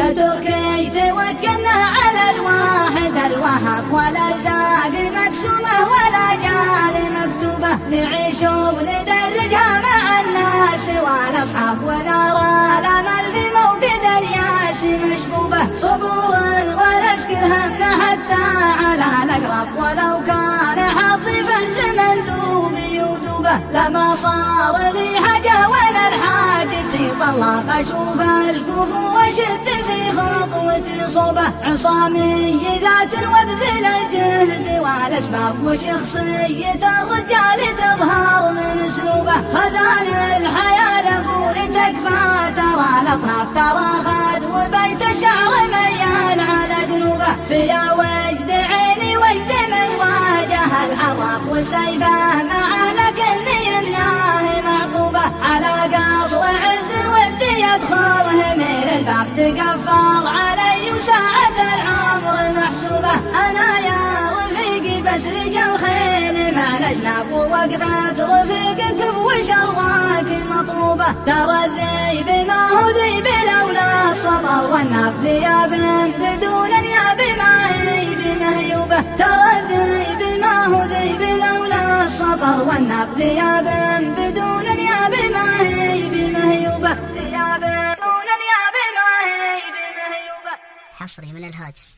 يا تركي توكلنا على الواحد الوهاب، والأرزاق مقسومة ولا جال مكتوبة، نعيش وندرجها مع الناس والأصحاب، ونرى الأمل في موقد الياس مشبوبة، صبورا ولا اشكي الهم حتى على الأقرب، ولو كان حظي في الزمن دوبي ودوبة، لما صار لي حاجة وانا الحاجتي طلق اشوف الكفو واشد في خطوتي صوبة، عصامي ذات وابذل الجهد والاسباب، وشخصية الرجال تظهر من اسلوبه، خذاني الحياة لقول تكفى ترى الاطراف، ترى خد وبيت الشعر ميال على قلوبه، فيا وجد عيني وجد من واجه الحرب، وسيفه معه لكني يمناه معقوبه، على قصر عز ودي يدخله من الباب، تقفل علي وساعة العمر محسوبة، أنا يا رفيقي بسرج الخيل مع الأجناب، ووقفة رفيقك بوشرواك مطلوبة، ترى الذيب ما هو ذيب لولا الصبر، والناف ذياب بدون نياب ما هي بمهيوبة، ترى الذيب ما هو ذيب لولا الصبر، والناف ذياب بدون نياب ما هي بمهيوبة، ذياب بدون نياب ما هي بمهيوبة. حصري من الهاجس.